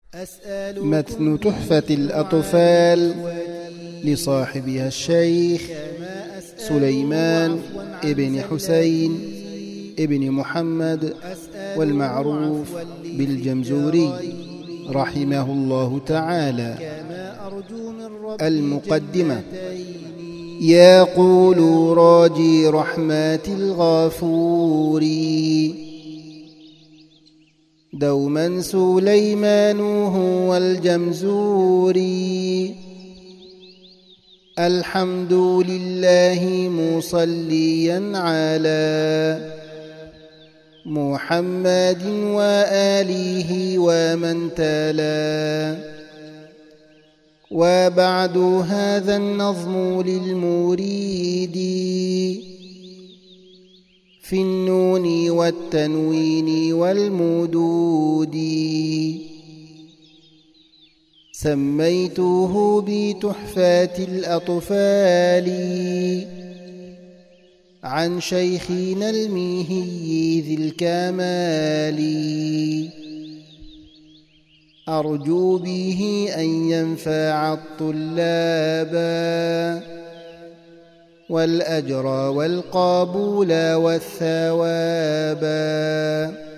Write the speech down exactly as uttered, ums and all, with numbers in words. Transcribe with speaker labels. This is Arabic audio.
Speaker 1: متن تحفة الأطفال لصاحبها الشيخ سليمان ابن حسين ابن محمد والمعروف بالجمزوري رحمه الله تعالى. المقدمة: يقول راجي رحمات الغفور دوما سليمان هو الجمزوري، الحمد لله مصليا على محمد وآله ومن تلا. وبعد هذا النظم للمريد في النون والتنوين والمدود، سميته بتحفة الأطفال عن شيخنا الميهي ذي الكمال، أرجو به أن ينفع الطلاب والأجر والقبول والثواب.